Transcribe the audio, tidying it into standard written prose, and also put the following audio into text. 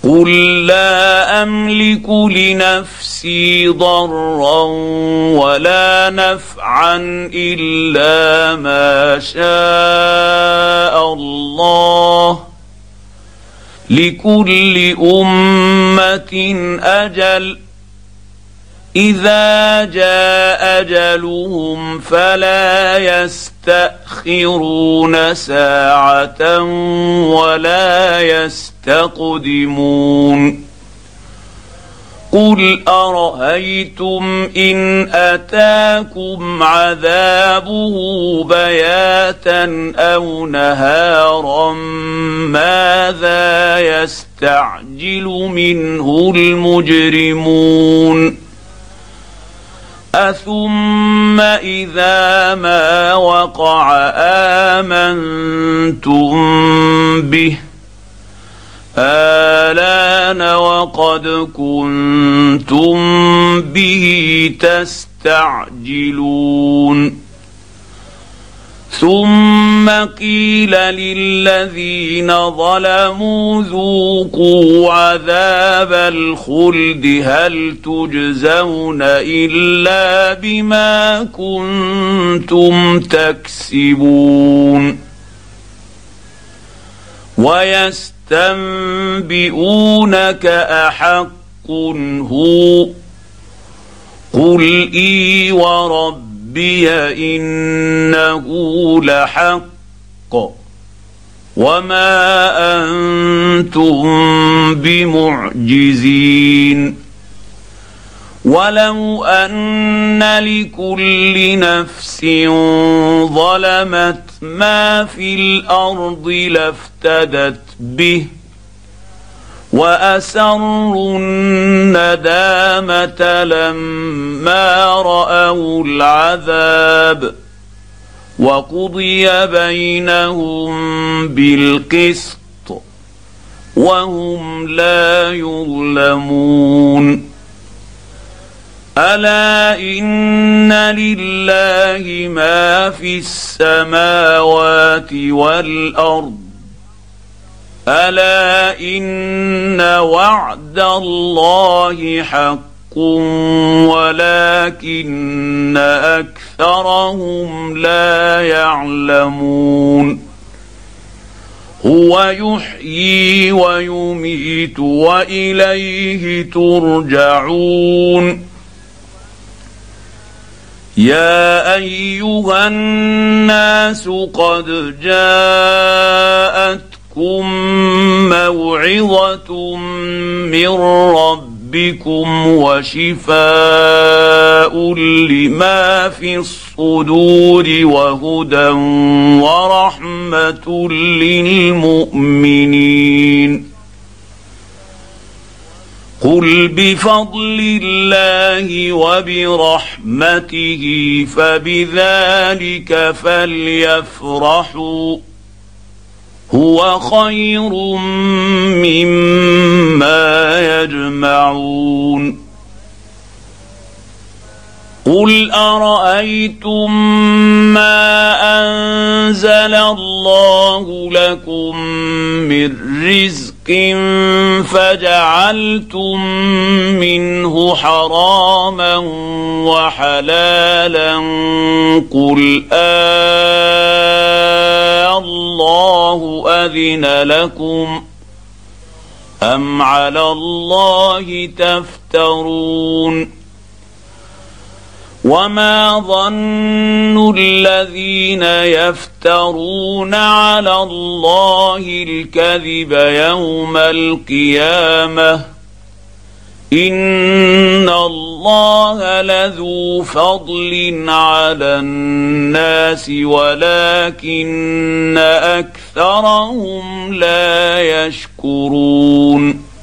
قل لا املك لنفسي ضرا ولا نفعا الا ما شاء الله، لكل امه اجل، اذا جاء اجلهم فلا يستأخرون ساعه ولا يستقدمون. قل ارايتم ان اتاكم عذابه بياتا او نهارا ماذا يستعجل منه المجرمون؟ اثم اذا ما وقع امنتم به آلان وقد كنتم به تستعجلون. ثم قيل للذين ظلموا ذوقوا عذاب الخلد هل تجزون إلا بما كنتم تكسبون. ويستنبئونك أحق هو؟ قل إي وربي إنه لحق وما أنتم بمعجزين. ولو أن لكل نفس ظلمت ما في الأرض لافتدت به وأسروا الندامة لما رأوا العذاب وقضي بينهم بالقسط وهم لا يظلمون. ألا إن لله ما في السماوات والأرض ألا إن وعد الله حق ولكن أكثرهم لا يعلمون. هو يحيي ويميت وإليه ترجعون. يا أيها الناس قد جاءتكم موعظة من ربكم وشفاء لما في الصدور وهدى ورحمة للمؤمنين. قل بفضل الله وبرحمته فبذلك فليفرحوا هو خير مما يجمعون. قل أرأيتم ما أنزل الله لكم من رزق فجعلتم منه حراما وحلالا قل الله أذن لكم أم على الله تفترون. وما ظن الذين يفترون على الله الكذب يوم القيامة إن الله لذو فضل على الناس ولكن أكثرهم لا يشكرون.